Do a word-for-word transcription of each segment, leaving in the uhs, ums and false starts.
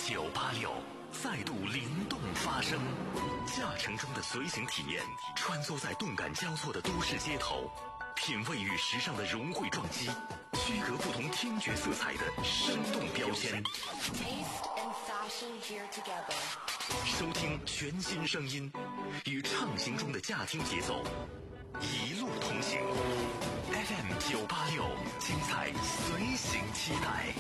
九八六再度灵动发声，驾乘中的随行体验，穿梭在动感交错的都市街头，品味与时尚的融汇撞击，区隔不同听觉色彩的生动标签。 Taste and fashion here together。 收听全新声音，与畅行中的驾听节奏，一路同行。F M 九八六，精彩随行期待。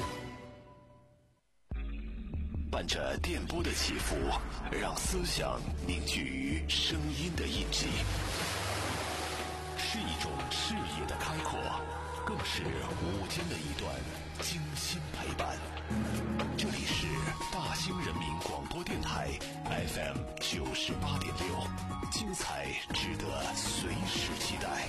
伴着电波的起伏，让思想凝聚于声音的印记，是一种视野的开阔，更是午间的一段精心陪伴。这里是大兴人民广播电台 F M 九十八点六，精彩值得随时期待。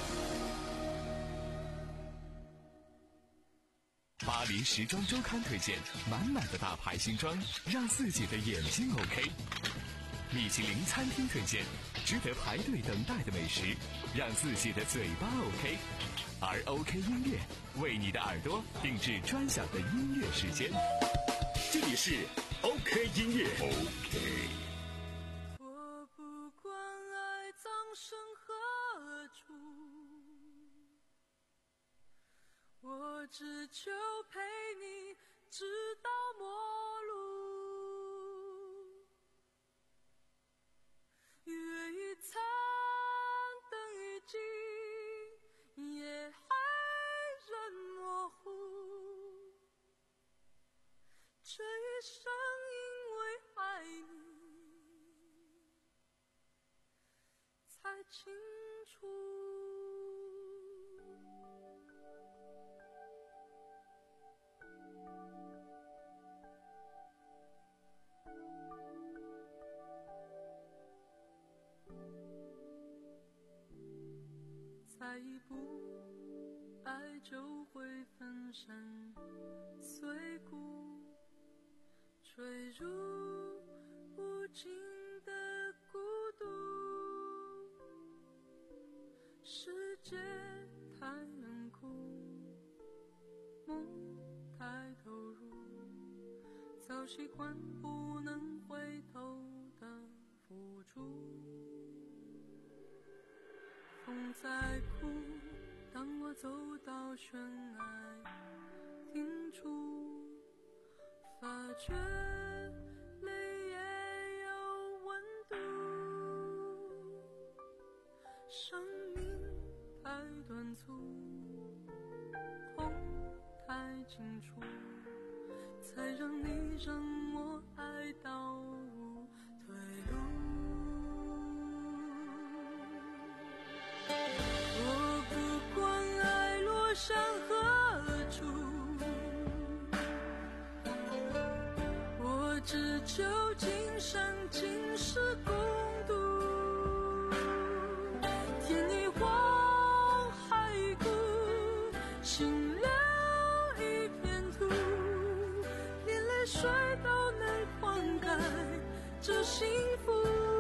巴黎时装周刊推荐满满的大牌新装，让自己的眼睛 OK。米其林餐厅推荐值得排队等待的美食，让自己的嘴巴 OK。而 OK 音乐为你的耳朵定制专享的音乐时间，这里是 OK 音乐。 OK。 我不管爱葬身何处，我只求陪你直到末路，月已残，灯已尽，夜还仍模糊，这一生因为爱你才清楚。再一步，爱就会粉身碎骨，坠入无尽的孤独。世界太冷酷，梦太投入，早习惯不能回头的付出。风在哭，当我走到悬崖停住，发觉泪也有温度。生命太短促，痛太清楚，才让你让我爱到无退路。向何处，我只求今生今世共度。天一荒，海一枯，心留一片土，连泪水都能灌溉这幸福。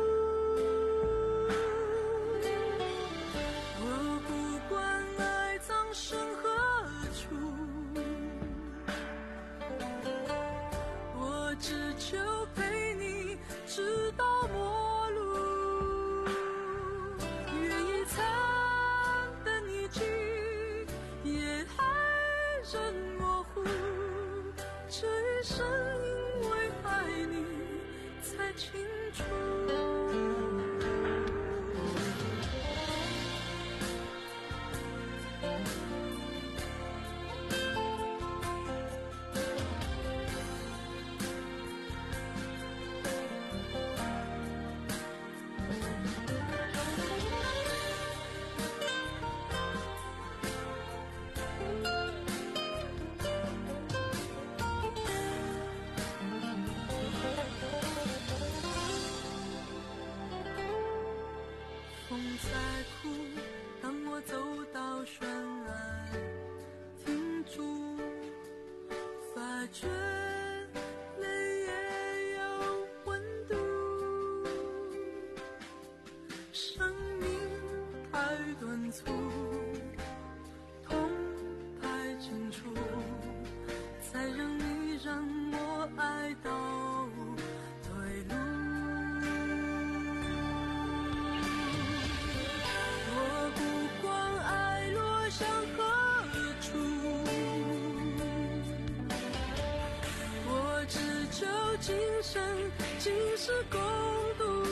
直到末路，月已残，灯已尽，夜还仍模糊，这一生因为爱你才清楚。风在哭，当我走到悬崖停住，发觉泪也有温度。生命太短促，痛太清楚，才让你让我爱到是共度。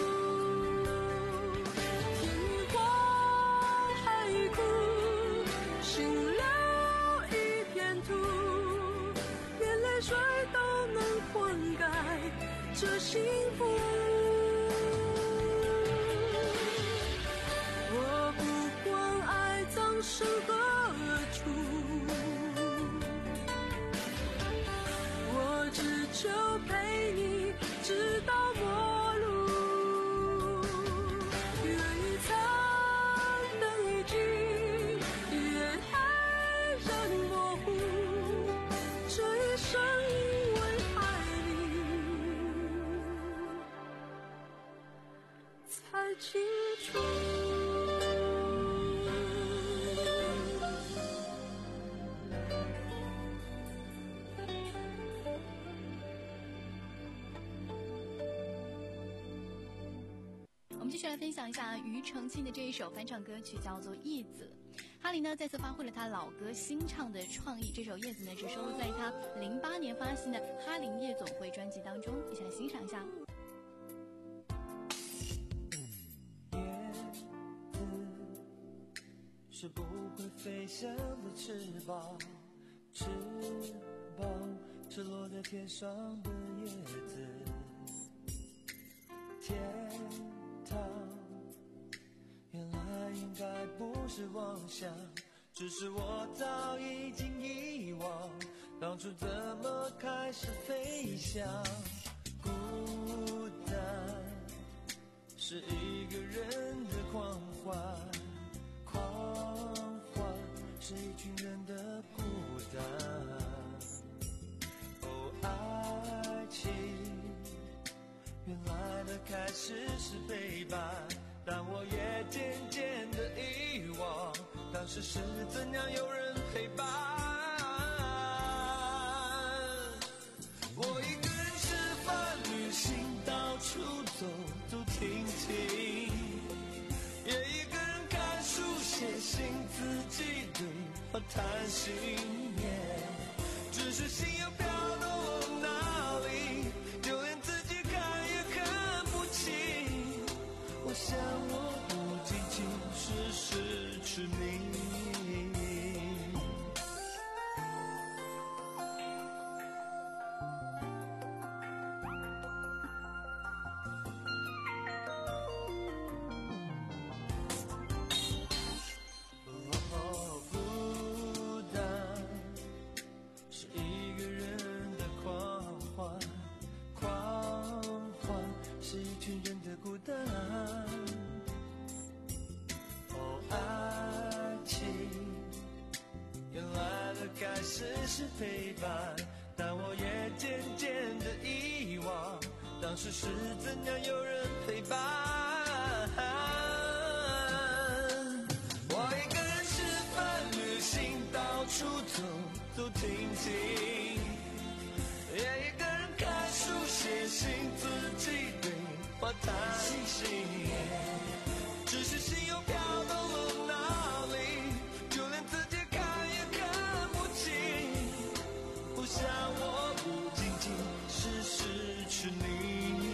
天荒海枯，心留一片土，连泪水都能灌溉这幸福。我不管爱葬身何处，我只求陪你直到末路。愿意苍灯已尽，也爱人模糊，这一生因为爱你才清楚。 我们继续来分享一下庾澄庆的这一首翻唱歌曲，叫做《叶子》。哈林呢再次发挥了他老歌新唱的创意，这首《叶子》呢是收录在他零八年发行的《哈林夜总会》专辑当中，一起来欣赏一下。 是不会飞翔的翅膀，翅膀是落在天上的叶子。天堂原来应该不是妄想，只是我早已经遗忘当初怎么开始飞翔。孤单是一个人的狂欢，狂欢是一群人的孤单。哦，爱情原来的开始是背叛，但我也渐渐的遗忘当时是怎样有人陪伴。我一个人吃饭旅行，到处走走停停，也一个人看书写信，自己对话谈心。只是心又飘到了哪里，就连自己看也看不清。我想我不仅仅是失去你。开始是陪伴，但我也渐渐的遗忘当时是怎样有人陪伴。我一个人吃饭旅行，到处走走停停，也一个人看书写信，自己对话谈心。只是心又飘到了哪里，就连自己我想我不仅仅是失去你。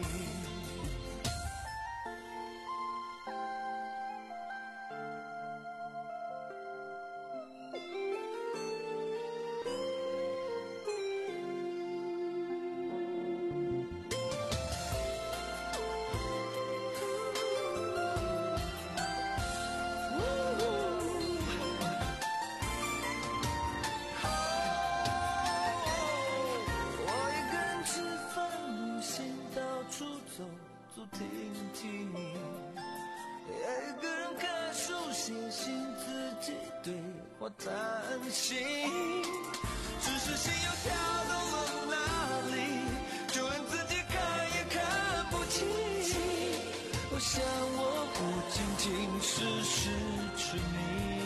走停停，也一个人看书写信，自己对话谈心。只是心又飘到了哪里，就连自己看也看不清。我想我不仅仅是失去你。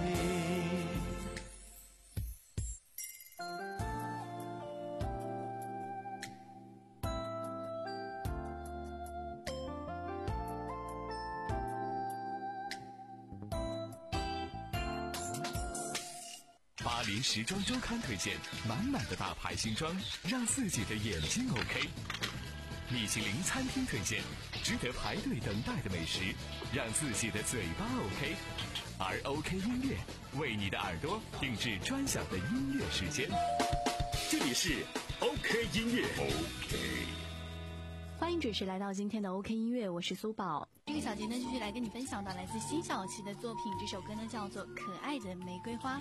巴黎时装周刊推荐，满满的大牌新装，让自己的眼睛 OK。 米其林餐厅推荐，值得排队等待的美食，让自己的嘴巴 OK。而 OK 音乐为你的耳朵定制专享的音乐时间。这里是 OK 音乐 OK。 欢迎准时来到今天的 OK 音乐，我是苏宝。这个小节呢，继续来跟你分享到来自辛晓琪的作品，这首歌呢叫做《可爱的玫瑰花》。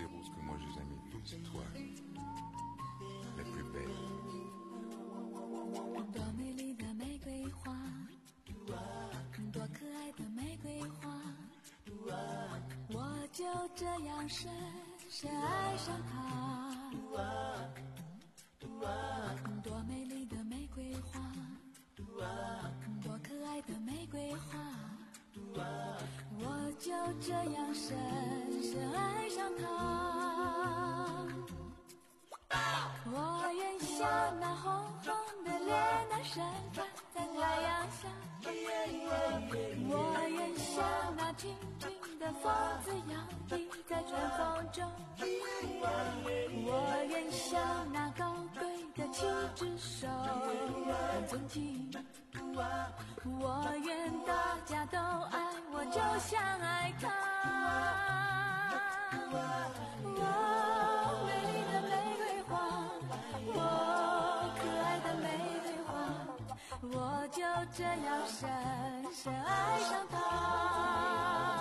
多美丽的玫瑰花，多可爱的玫瑰花，我就这样深深爱上它。多美丽的玫瑰花，多可爱的玫瑰花，我就这样深深爱上它。我愿像那红红的脸蛋盛开在太阳下，我愿像那轻轻的风子摇曳在春风中，我愿像那高贵的七只手很尊敬，我愿大家都爱我就像爱他。我美丽的玫瑰花，我可爱的玫瑰花，我就这样深深爱上它。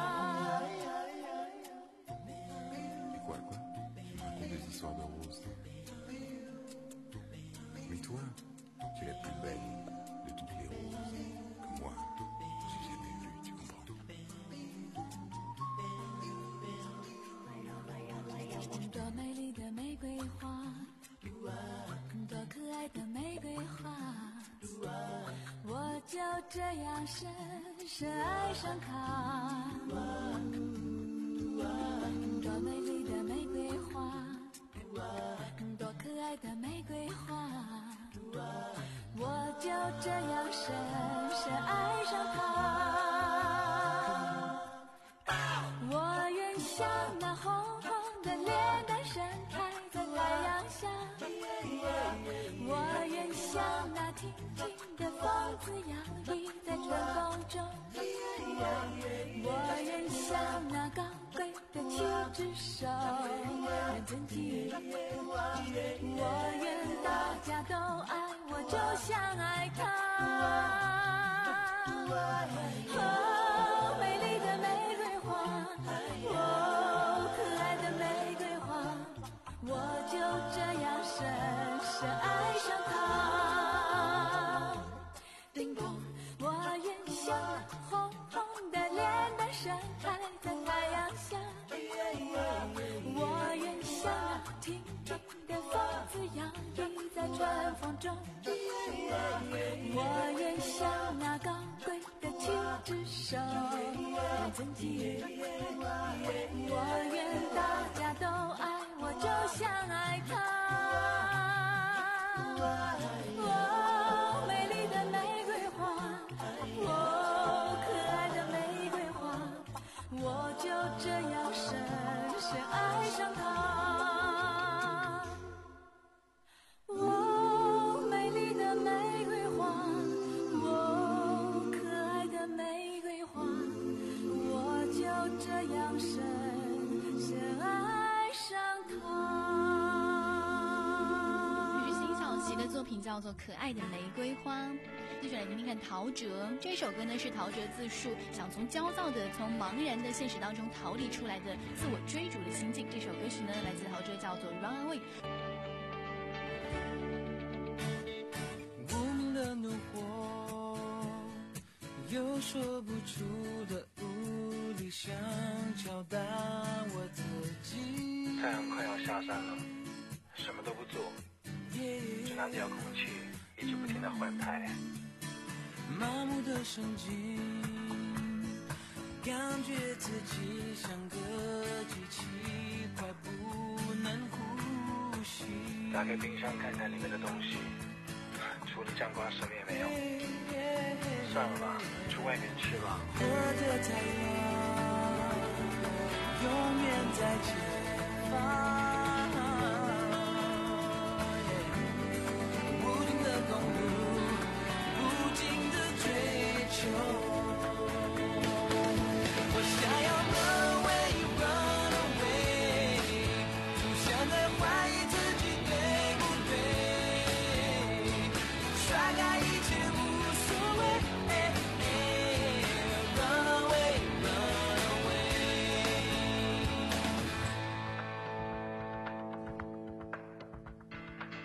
多美丽的玫瑰花，多可爱的玫瑰花，我就这样深深爱上它。多美丽的玫瑰花，多可爱的玫瑰花，我就这样深深爱上它。我愿像那红红的脸蛋盛开在太阳下，我愿像那轻轻的风子摇曳在春风中，我愿像那高贵的七只手很尊敬，我愿大家都爱我就像爱他。哦，美丽的玫瑰花，哦，可爱的玫瑰花，我就这样深深爱上它。叮咚，我愿像那红红的脸蛋盛开在太阳下，我愿像那轻轻的风子摇曳在春风中，我愿像那高贵的七只手很尊敬，我愿大家都爱我就像爱他。哦，美丽的玫瑰花，哦，可爱的玫瑰花，我就这样深深爱上它。哦，美丽的玫瑰花，哦，可爱的玫瑰花，我就这样深深爱上它。 这是辛晓琪的作品，叫做《可爱的玫瑰花》。继续来听听看陶喆这首歌呢，是陶喆自述想从焦躁的、从茫然的现实当中逃离出来的自我追逐的心境。这首歌曲呢，来自陶喆，叫做《Run Away》。 无名的怒火，有说不出的无力，想敲打我自己。 太阳快要下山了，什么都不做，只拿掉空气，一直不停地换拍。 麻木的神经，感觉自己像个机器，快不能呼吸。 打开冰箱看看里面的东西，除了酱瓜什么也没有。算了吧，去外面吃吧。 我的太阳永远在前方。无尽的公路，不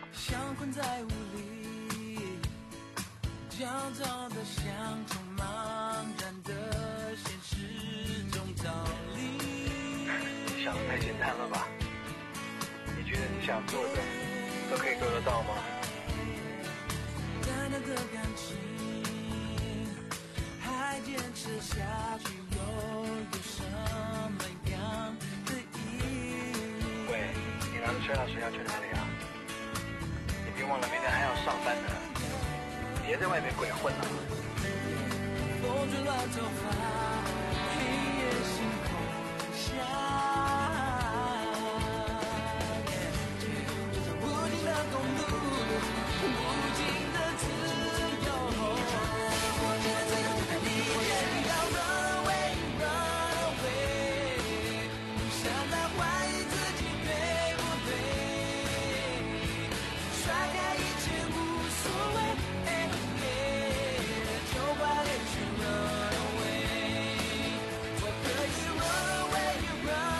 像困在雾里，焦躁的像充茫然的现实中逃离。 你想的太简单了吧？你觉得你想做的都可以做得到吗？ 淡淡的感情还坚持下去，又有什么样的意义？ 喂，你拿着吹蜡水要去哪里啊？你别忘了明天还要上班的，别在外面鬼混了。 风吹乱头发，黑夜星空下。Run away,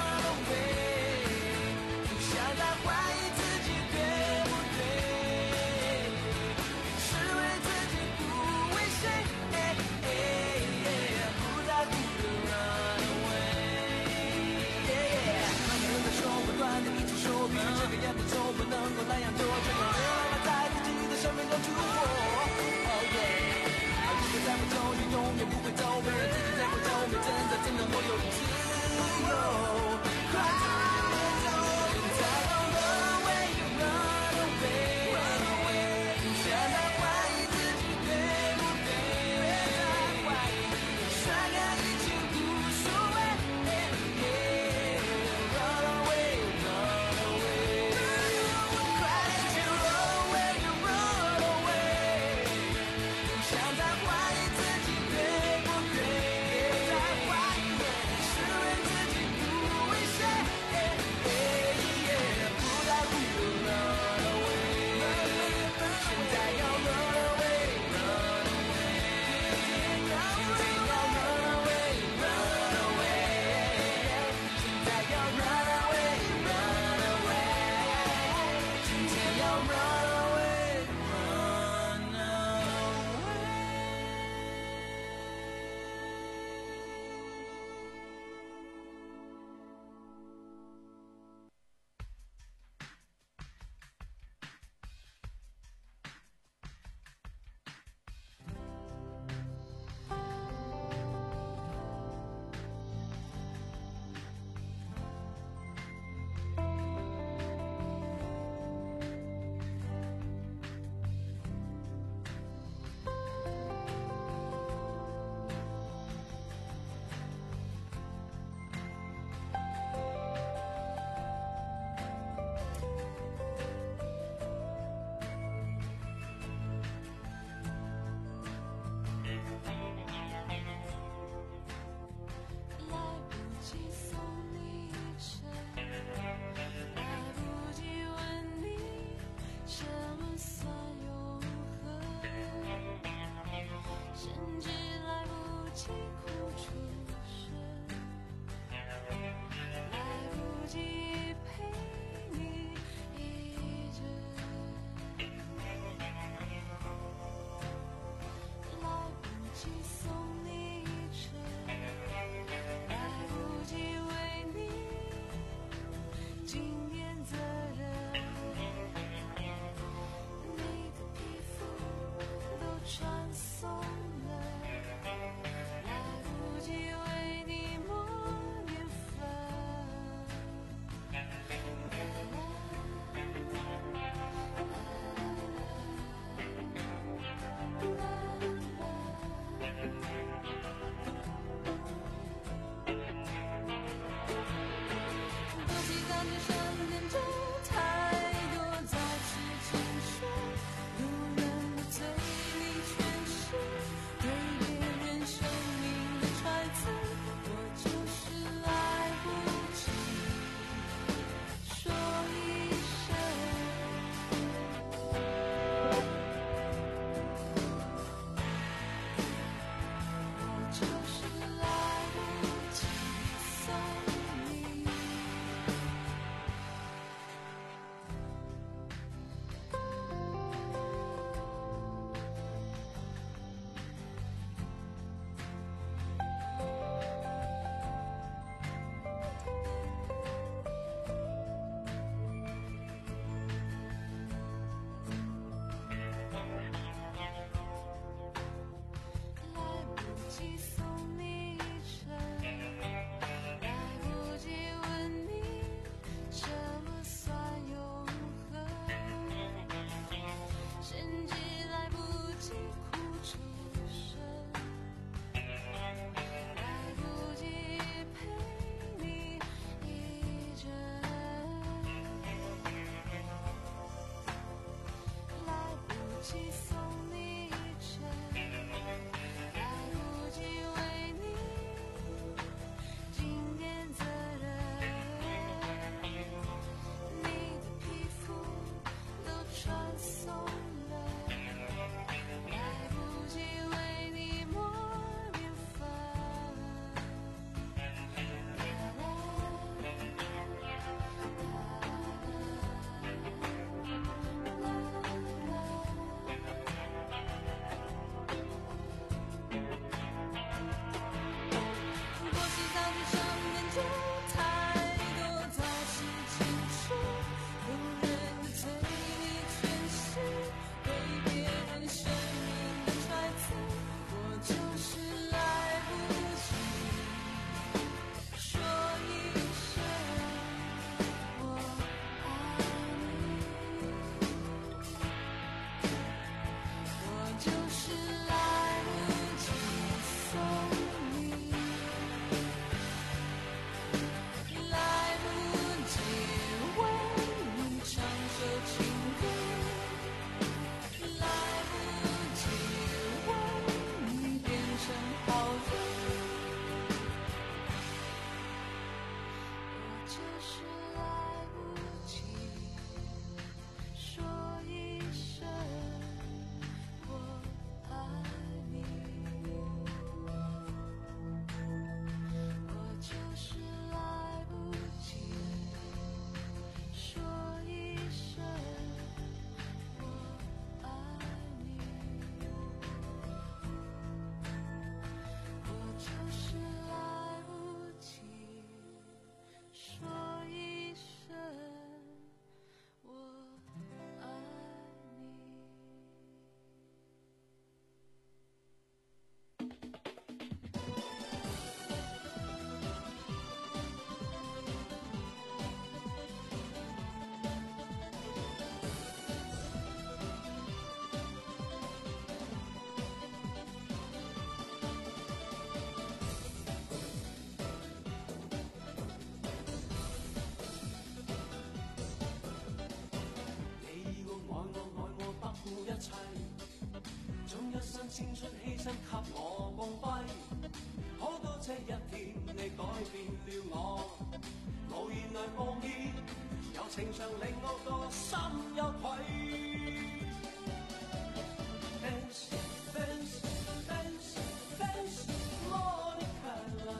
青春犧牲給我光輝，好多這一天你改變了我，無言來報歉，有情長令我個心有愧。Dance, dance, dance, dance, Monica，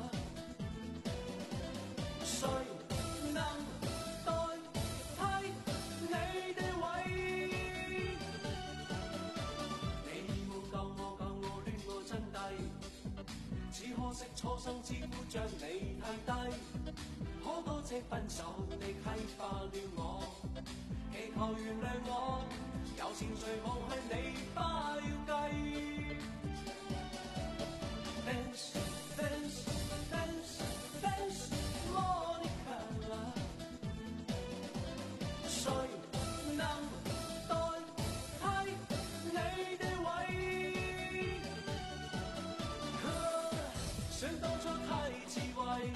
誰能代替你的位？你沒救我，救我戀我真諦，只可惜初生之犢將你太低，好多謝分手你啟發了我，祈求原諒我，有情隨夢去你不要計。Dance, dance, dance, dance, Monica， 誰能代替你的位？想當初太智慧，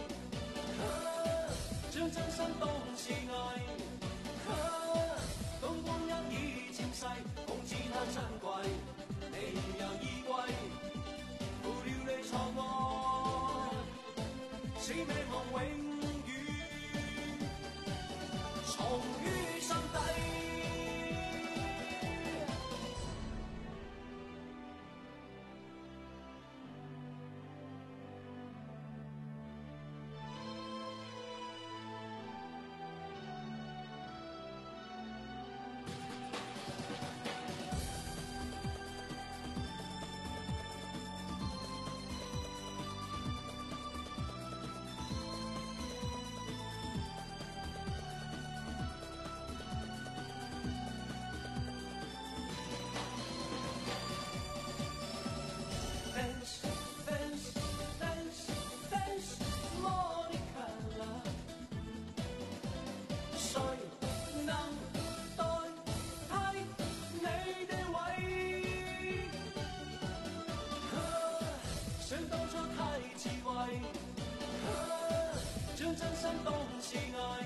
將真心當是藝，當光陰已漸逝，共只貪珍貴，你又已歸，負了你錯愛，使命夢永遠藏於心底。將真心當是藝，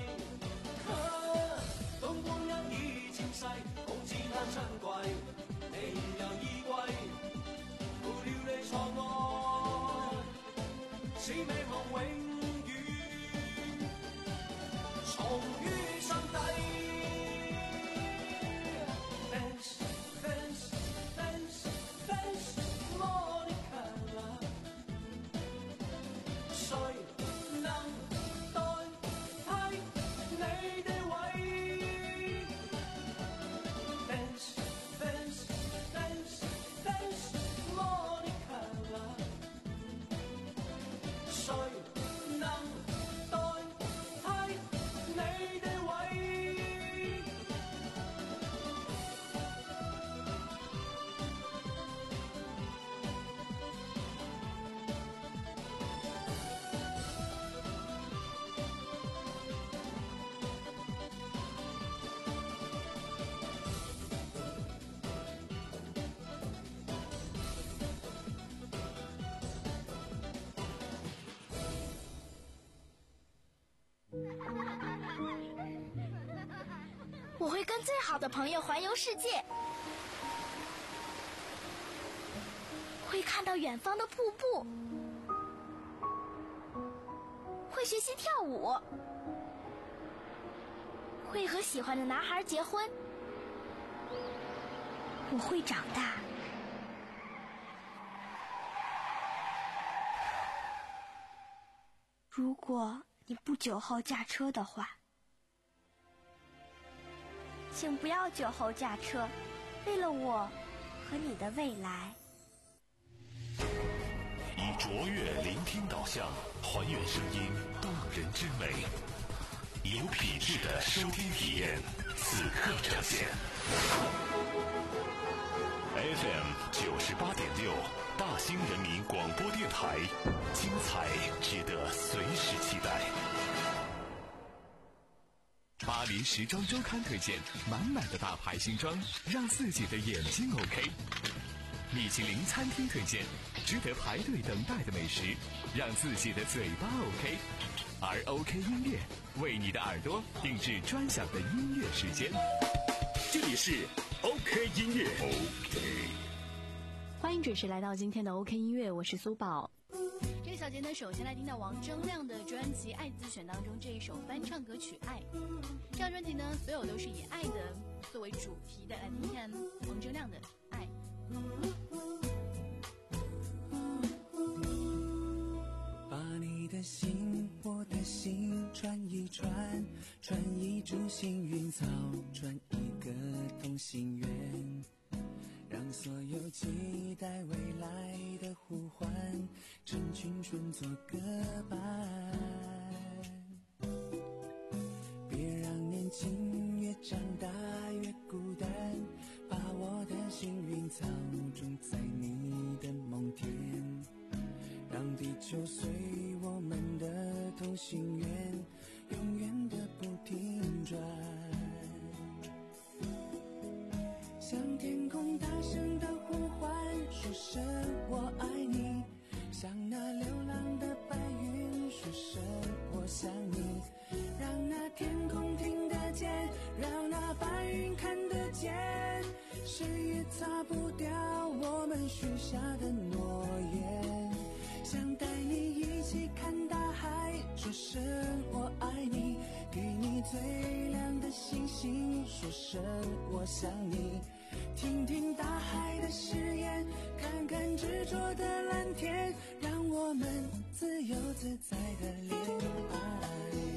當光陰已漸逝，共只貪珍貴，你又已歸，負了你錯愛，使命夢永遠藏於心底。Dance, dance, dance, dance, Monica， 誰能代替你的位？ Dance, dance, dance, dance, Monica， 誰能代替你的位？ 我会跟最好的朋友环游世界，会看到远方的瀑布，会学习跳舞，会和喜欢的男孩结婚。我会长大。如果你不酒后驾车的话，请不要酒后驾车，为了我和你的未来。 以卓越聆听导向，还原声音动人之美，有品质的收听体验，此刻呈现。F M 九十八点六，大兴人民广播电台，精彩值得随时期待。 巴黎时装周刊推荐满满的大牌新装，让自己的眼睛 OK。米其林餐厅推荐值得排队等待的美食，让自己的嘴巴 OK。而 OK 音乐为你的耳朵定制专享的音乐时间。 这里是 OK 音乐。OK。 欢迎准时来到今天的 OK 音乐，我是苏宝。这个小节呢，首先来听到王铮亮的专辑《爱自选》当中这一首翻唱歌曲《爱》。这张专辑呢，所有都是以爱的作为主题的，来听听看王铮亮的《爱》。 把你的心，我的心串一串，串一株幸运草，串一个同心圆，让所有期待未来的呼唤，趁青春做个伴。别让年轻越长大越孤单，把我的幸运草种在你的梦田，让地球随我们的同心圆，永远的不停转。向天空大声的呼唤，说声我爱你，向那流浪的白云说声我想你，让那天空听得见，让那白云看得见，谁也擦不掉我们许下的诺言。想带你一起看大海，说声我爱你，给你最亮的星星，说声我想你，听听大海的誓言，看看执着的蓝天，让我们自由自在的恋爱。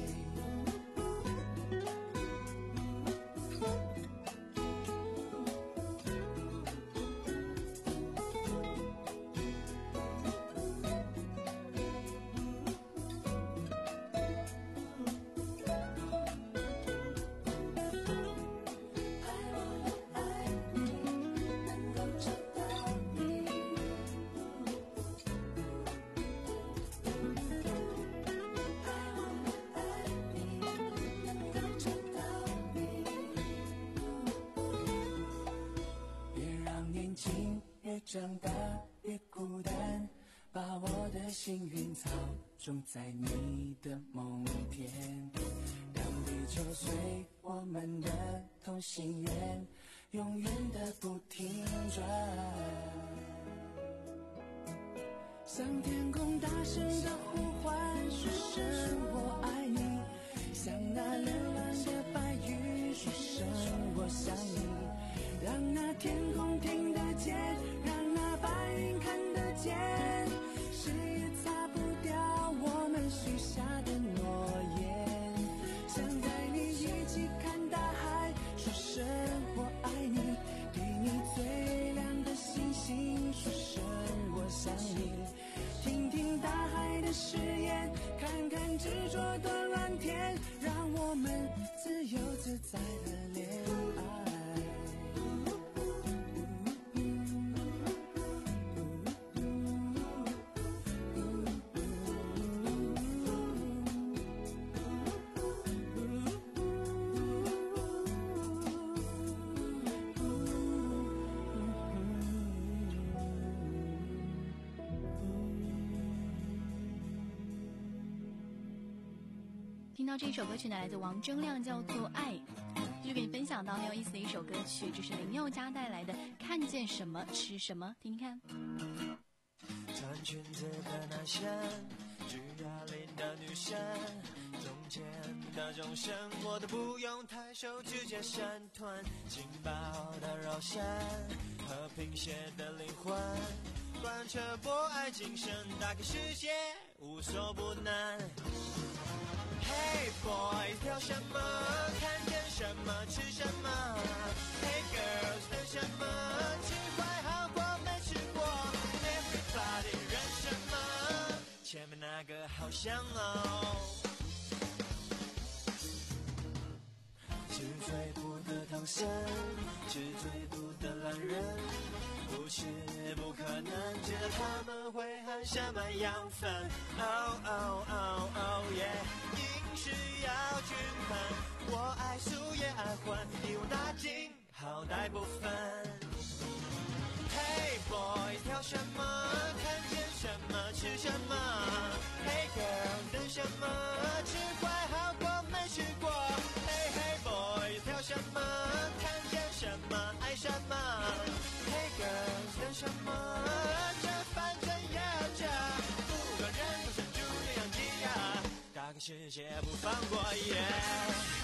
长大越孤单，把我的幸运草种在你的梦田，让地球随我们的同心圆，永远的不停转。向天空大声的呼唤，说声我爱你，向那流浪的白云说声我想你，让那天空听得见，让那白云看得见，谁也擦不掉我们许下的诺言。想带你一起看大海，说声我爱你，给你最亮的星星，说声我想你，听听大海的誓言，看看执着的蓝天，让我们自由自在的恋爱。 听到这一首歌曲呢，来自王铮亮，叫做《爱》。继续给你分享到很有意思的一首歌曲，这是林宥嘉带来的《看见什么吃什么》，听听看。 穿裙子的男生，举哑铃的女生，中间的钟声我都不用抬手直接闪团，劲爆的肉身，和平鞋的灵魂，贯彻博爱精神，打开世界无所不能。Hey boy， 挑什么？看见什么？吃什么 ？Hey girls， 等什么？吃坏好过没吃过 ？Everybody， 认什么？前面那个好香哦。是最毒的唐僧，是最毒的懒人，不是不可能，知道他们会含什么养分 ？Oh oh oh oh yeah。是要均衡，我爱素也爱荤，一网打尽，好歹不分。Hey boy， 挑什么？看见什么？吃什么 ？Hey girl， 等什么？吃坏好过没吃过。Hey hey boy， 挑什么？看见什么？爱什么 ？Hey girl， 等什么？ 世界不放过。Yeah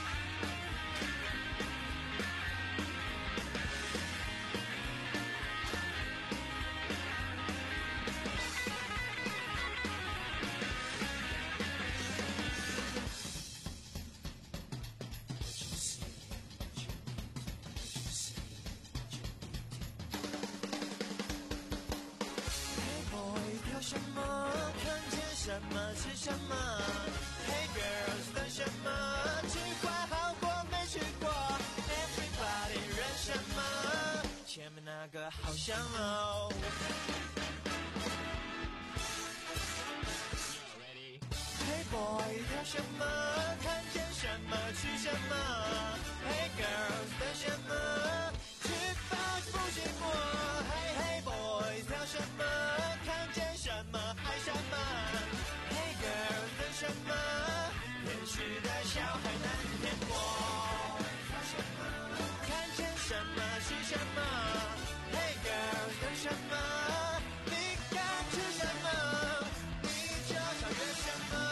什么看见什么是什么 Hey girls 等什么去过好过没去过 Everybody 认什么前面那个好像哦 Hey boy 聊什么看见什么去什么 Hey girls 等什么去吧不经过 Hey hey boys 聊什么看见什么爱什么 Hey girls 等什么也许的小孩难骗过看见什么是什么 Hey girls 等什么你敢吃什么你就超越什么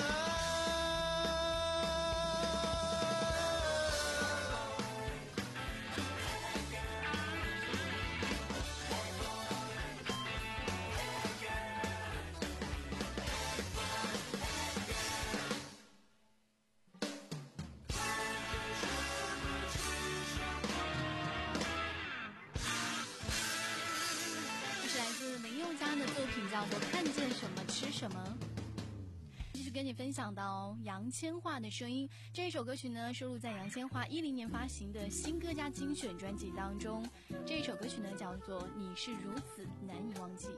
叫做看见什么吃什么。继续跟你分享到杨千嬅的声音，这一首歌曲呢收录在杨千嬅一零年发行的新歌加精选专辑当中。这一首歌曲呢叫做《你是如此难以忘记》。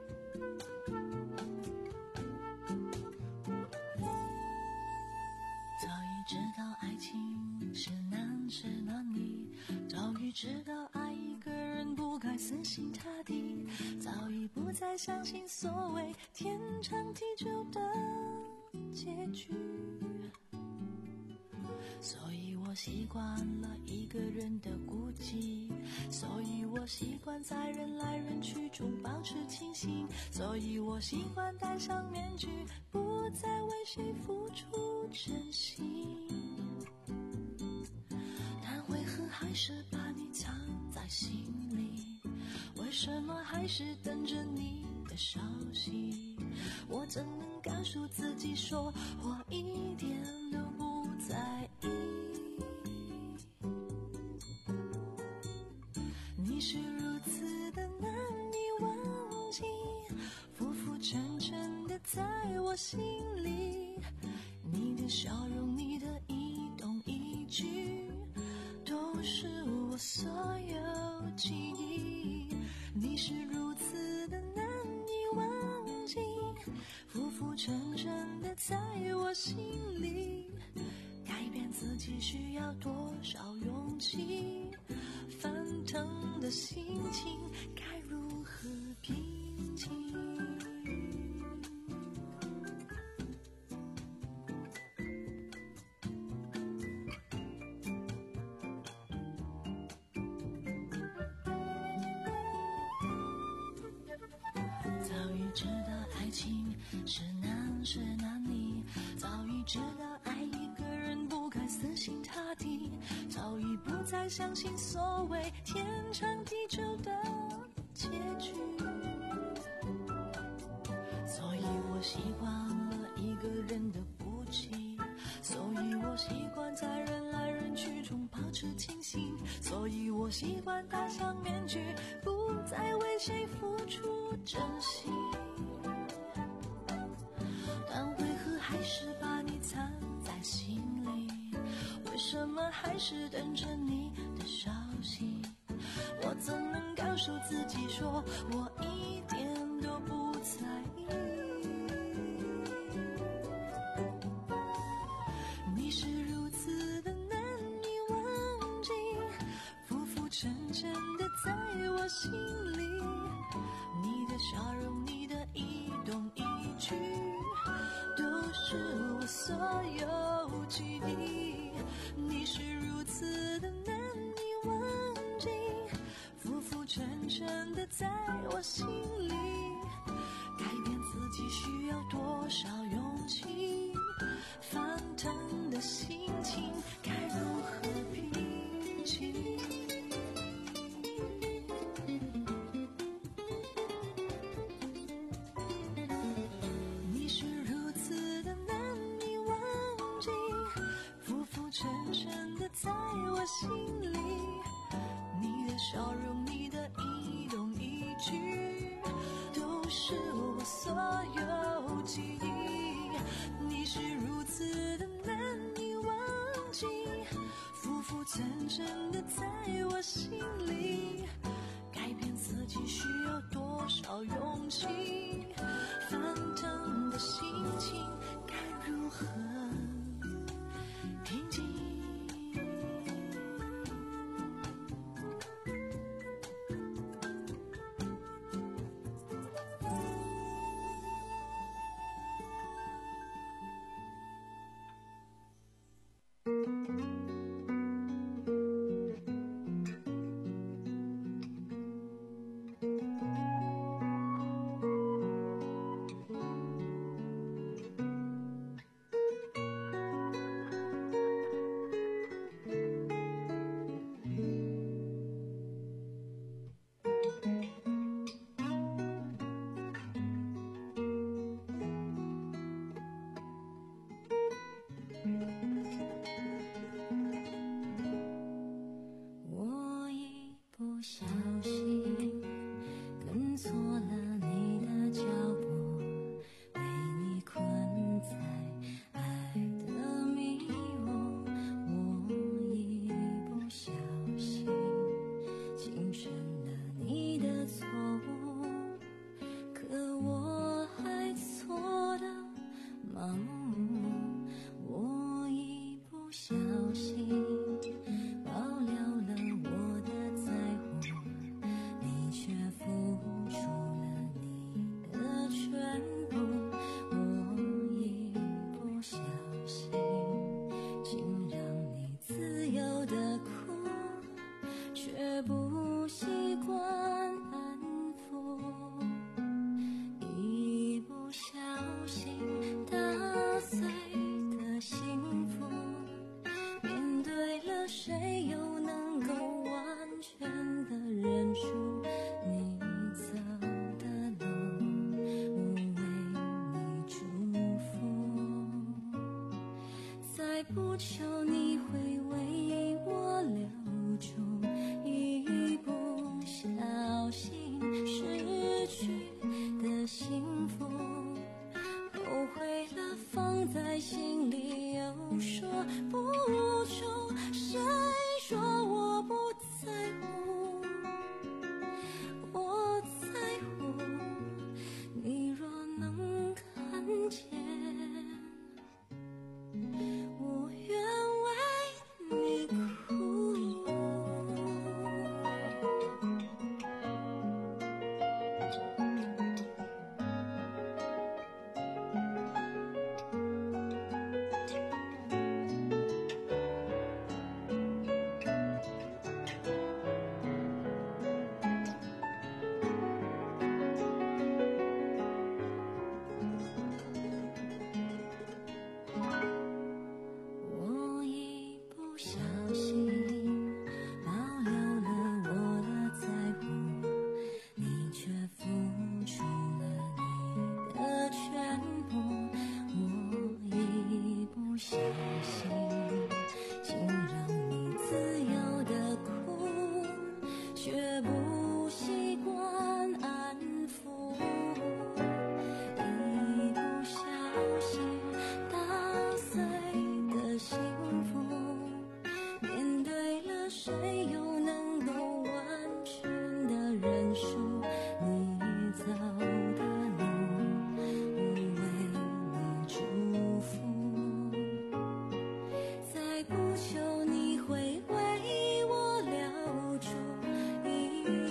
早已知道爱情是难是难离，早已知道爱一个人不该死心塌地，早已不再相信所谓天长地久的结局，所以我习惯了一个人的孤寂，所以我习惯在人来人去中保持清醒，所以我习惯戴上面具，不再为谁付出真心，但为何还是把你藏在心里，为什么还是等着你的消息，我怎能告诉自己说我一点都不在意，你是如此的难以忘记，浮浮沉沉的在我心里，你的笑容，你的一动一举，都是我所有记忆，你是如此的难以忘记，浮浮沉沉的在我心里，改变自己需要多少勇气，翻腾的心情该如何平静，早已知道爱情是难是难离，早已知道爱一个人不该死心塌地，早已不再相信所谓天长地久的结局，所以我习惯了一个人的孤寂，所以我习惯在人来人去中保持清醒，所以我习惯戴上面具，不再为谁付出真心，但为何还是把你藏在心里，为什么还是等着你的消息，我怎能告诉自己说我一点都不在意，你是如此的难以忘记，浮浮沉沉的在我心里，你的笑容，你的一动一举，都是我所有记忆，你是如此的难以忘记，浮浮沉沉的在我心里，改变自己需要多少勇气， 翻腾的心情该如何平静？你是如此的难以忘记，浮浮沉沉的在我心里，你的笑容，你的一动一举，都是我所有记忆。你是如此的难以忘记，浮浮沉沉的在我心里，改变自己需要多少勇气？翻腾的心情该如何平静？我一不小心跟错了你的脚步，被你困在爱的迷雾。我一不小心轻生了你的错误，可我还错的盲目。我一不小心爆料了我的在乎，你却付出了你的全部。我一不小心竟让你自由的哭，却不习惯安抚。一不小心打碎的幸福，面对了谁又能够完全的认输？你走的路，我为你祝福，再不求你会为我留住。一不小心失去的幸福，后悔了放在心里又说不出，谁说我不在乎？我在乎，你若能看见，我愿为你哭。我一不小心爆料了我的在乎，你却付出了你的全部。我一不小心竟让你自由的哭，却不习惯安抚。一不小心打碎的幸福，面对了谁又能够完全的认输？你走的路，我为你祝福，再不求你会为我留住。一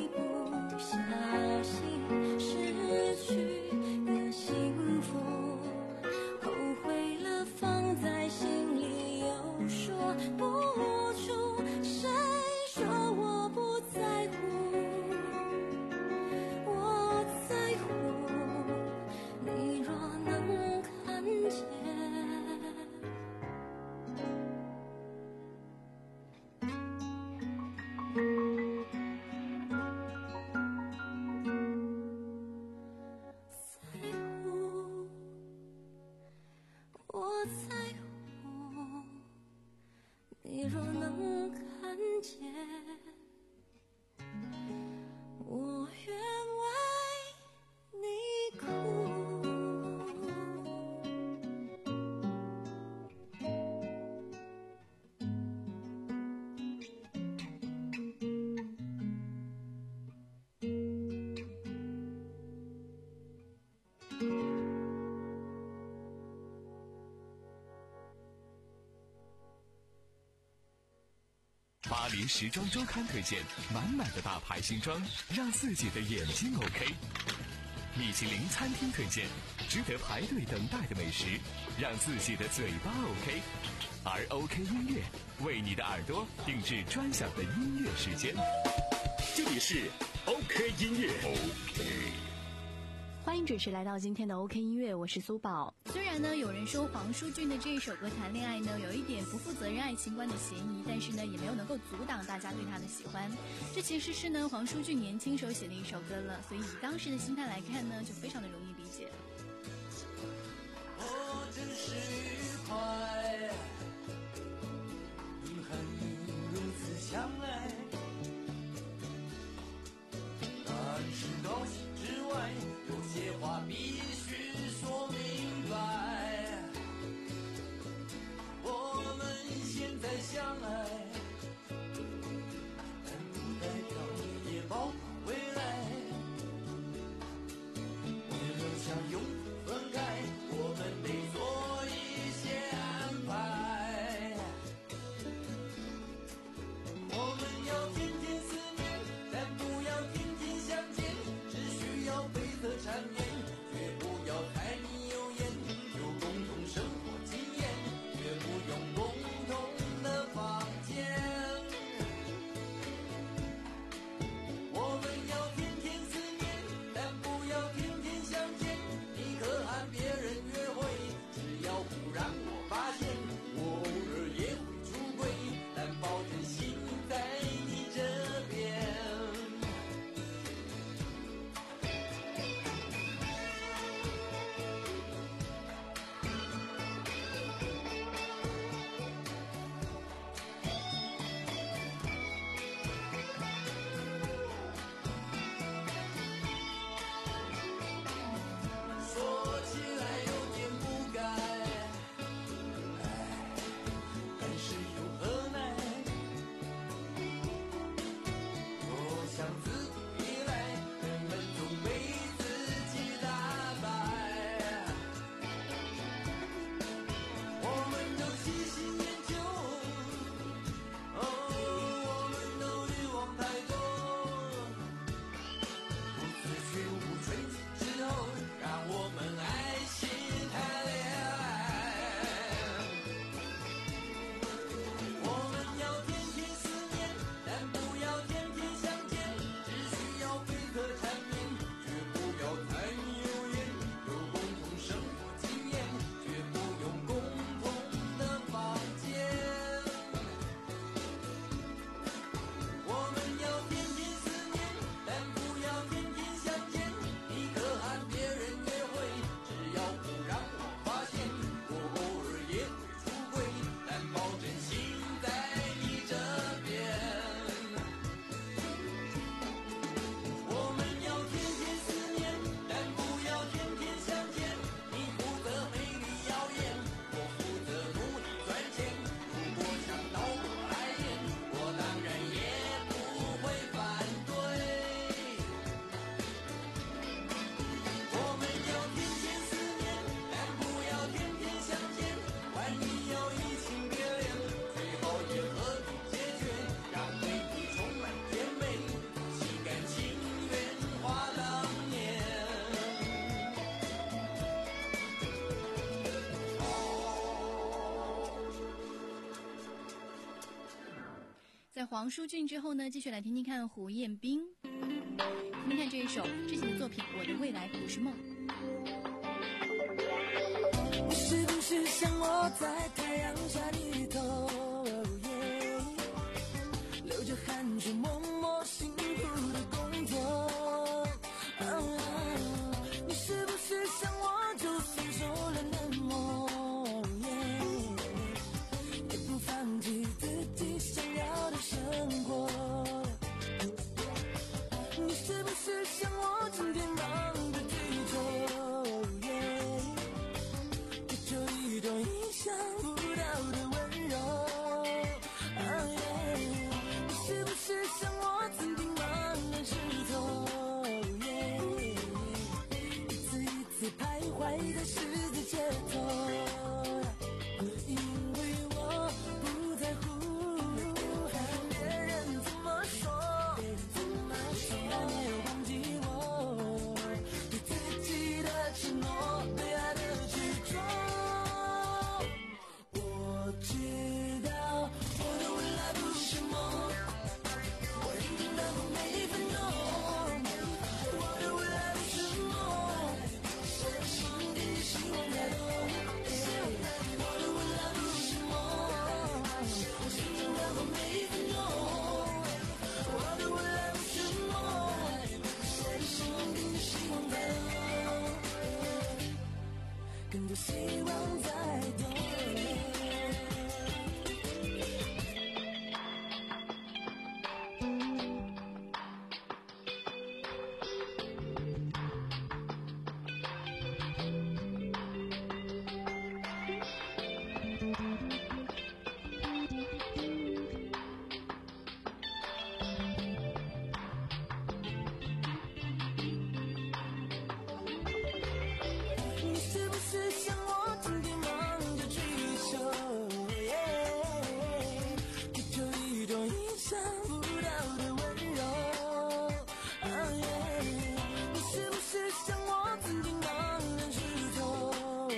若能看见，我愿为你哭。 巴黎时装周刊推荐满满的大牌新装，让自己的眼睛 OK。米其林餐厅推荐值得排队等待的美食，让自己的嘴巴 OK。而 OK 音乐为你的耳朵定制专享的音乐时间。 这里是 OK 音乐 OK。 欢迎准时来到今天的 OK 音乐，我是苏宝。虽然呢，有人说黄舒骏的这一首歌谈恋爱呢，有一点不负责任爱情观的嫌疑，但是呢，也没有能够阻挡大家对他的喜欢。这其实是呢，黄舒骏年轻时候写的一首歌了，所以以当时的心态来看呢，就非常的容易理解。 我真是愉快，你和你如此相爱，但是高兴之外，有些话必须说明白。我们现在相爱，但不代表也包括未来。为了想永不分开，我们得做一些安排。我们要天天思念，但不要天天相见，只需要配合缠绵，绝不要柴米油盐，有共同生活经验，绝不用共同的房间。我们要天天思念，但不要天天相见，你可和别人约会，只要不让我发现，我偶尔也会出轨，但保证心在你这边。说起来有点不该，哎，但是又何奈？我想自古以来，人们总被自己打败。我们都细心研究，哦，我们都欲望太多，不自觉无纯洁之后，让我们爱心谈恋爱。我们要天天思念，但不要天天相见，只需要配合缠绵，绝不要柴米油盐，有共同生活经验，绝不用共同的房间。我们要天天思念，但不要天天相见，你可和别人约会，只要不让我发现，我偶尔也会出轨，但保证心在你这边。我们要天天思念，但不要天天相见，你负责美丽耀眼，我负责努力赚钱，如果想到我来演，我当然也不会反对。我们要天天思念，但不要天天相见，万一要移情别恋，最好也和平解决，让回忆充满甜美，心甘情愿话当年。 在黄舒骏之后呢，继续来听听看胡彦斌，听听看这一首之前的作品《我的未来不是梦》。 你是不是像我在太阳下低头，流着汗水默默辛苦的工作？你是不是像我就算受了冷漠，也不放弃自己是像我天天忙着追求，追求一种意想不到的温柔。你是不是像我曾经茫然失措，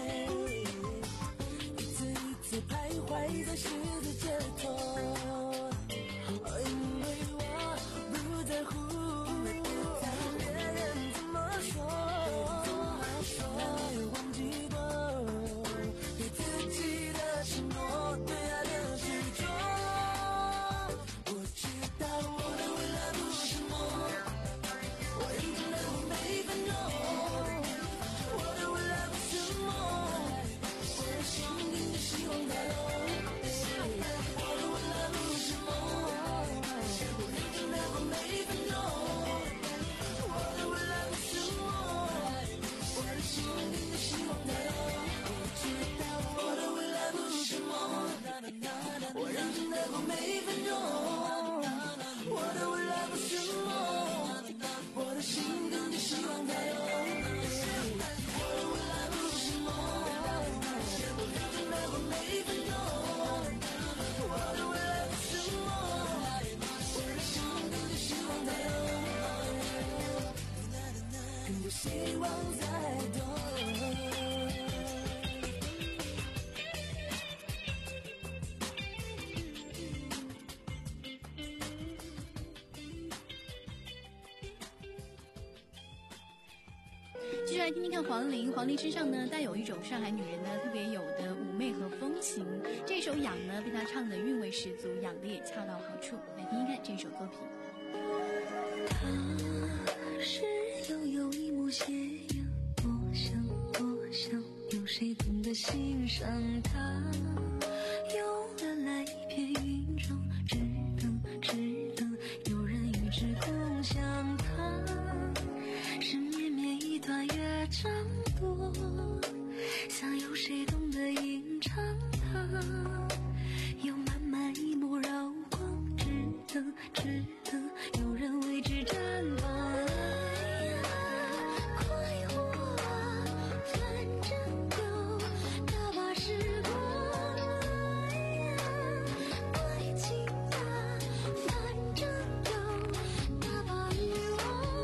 一次一次徘徊在十字街头？因为我不在乎别人怎么说，没有忘记过对自己的承诺，对爱的执着。我知道我的未来不是梦，我认真的过每分钟。我的未来不是梦，我的心跟着希望在动。我的未来不是梦，我认真的过每分钟。我的未来不是梦，我的心跟着希望在动。我知道我的未来不是梦，我认真的过每分钟。我的未来不是梦，我的心跟着希望在动。我的未来不是梦，我认真的过每分钟。我的未来不是梦，我的心跟着希望在动，跟着希望在动。 继续来听听看黄龄，黄龄身上呢带有一种上海女人呢特别有的妩媚和风情。这首《痒》呢被她唱的韵味十足，养的也恰到好处。来听听看这首歌评。 他是悠悠一抹斜阳，多想多想，有谁懂得欣赏他？有人来一片云中，只等只等有人与之共享它。是绵绵一段乐章多，想有谁懂得吟唱它？有满满一抹柔光，只等只等有人为之绽放。快活啊，反正有大把时光。快进啊，反正有大把欲望。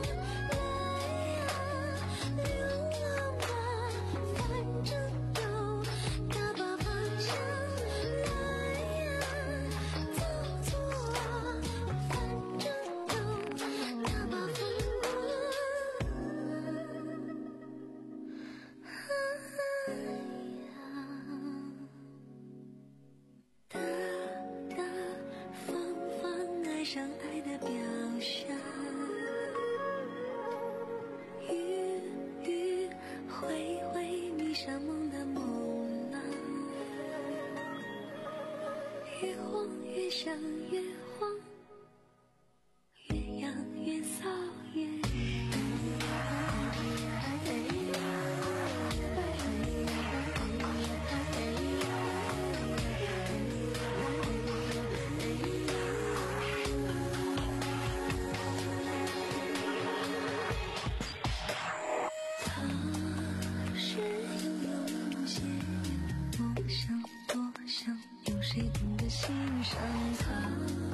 流浪吧，反正有大把方向。来呀，走错啊，反正有大把风光。大大方方爱上爱的表象，迂迂回回迷上梦的梦浪，越晃越想越慌，越痒越骚越是悠悠一抹斜阳，多想多想，有谁懂得欣赏它？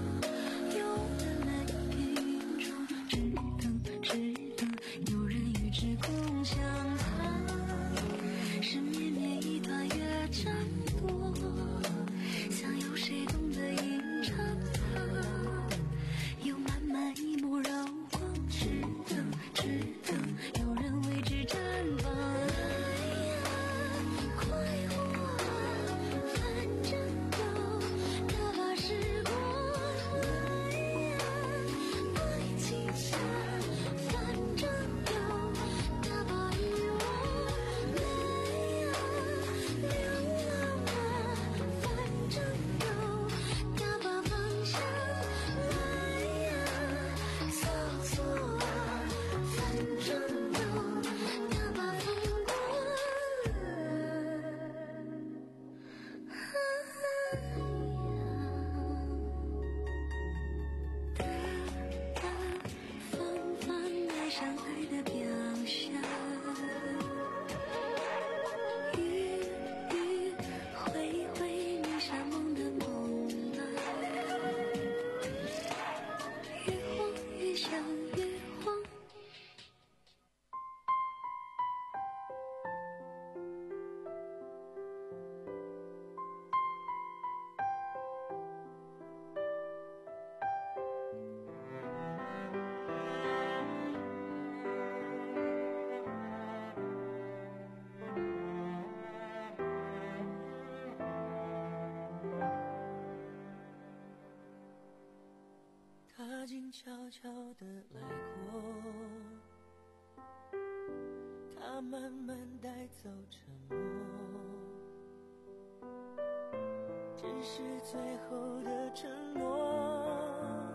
悄悄地来过，它慢慢带走沉默，只是最后的承诺，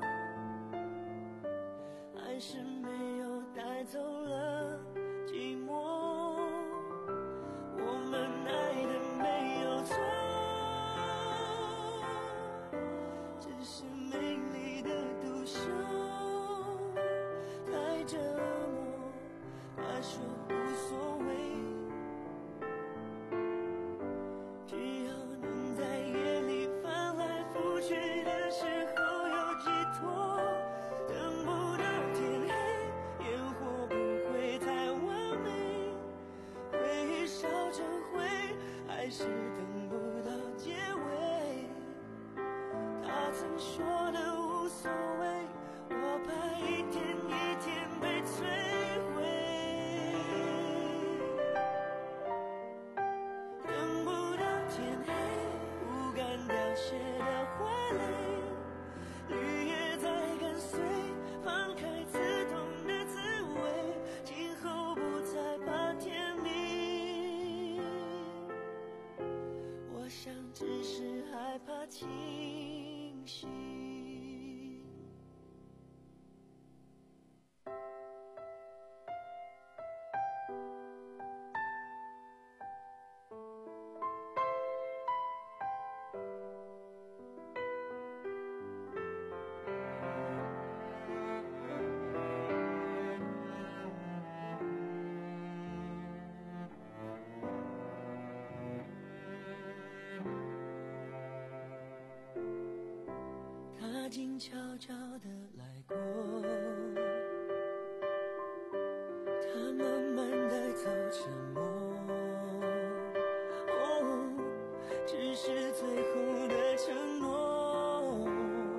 还是没有带走了寂寞。我们爱的没有错，只是美丽的独秀太折磨。他说无所谓，只要能在夜里翻来覆去的时候有寄托，等不到天黑，烟火不会太完美，回忆烧成灰，还是等不到结尾。他曾说的无所谓，我怕一天一天被摧毁。等不到天黑，不敢凋谢的花蕾，绿叶在跟随，放开刺痛的滋味，今后不再怕天明。我想只是害怕清醒。他静悄悄地来过，他慢慢带走沉默，哦，只是最后的承诺，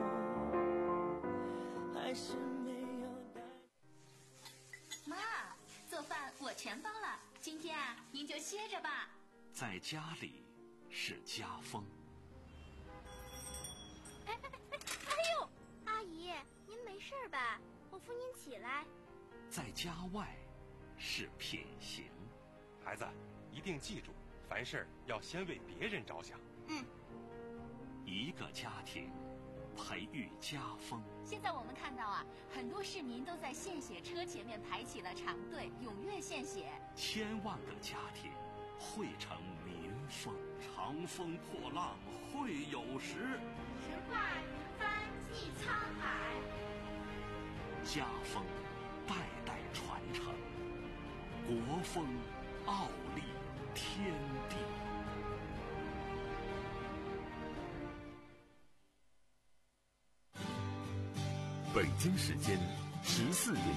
还是没有带。 妈，做饭我全包了，今天啊，您就歇着吧。 在家里是家风。 阿姨，您没事吧？我扶您起来。 在家外是品行。 孩子，一定记住，凡事要先为别人着想。 嗯。 一个家庭培育家风。 现在我们看到啊，很多市民都在献血车前面排起了长队，踊跃献血。 千万个家庭汇成民风，长风破浪会有时。 神话云帆济沧海。 家风代代传承，国风傲立天地。 北京时间十四点。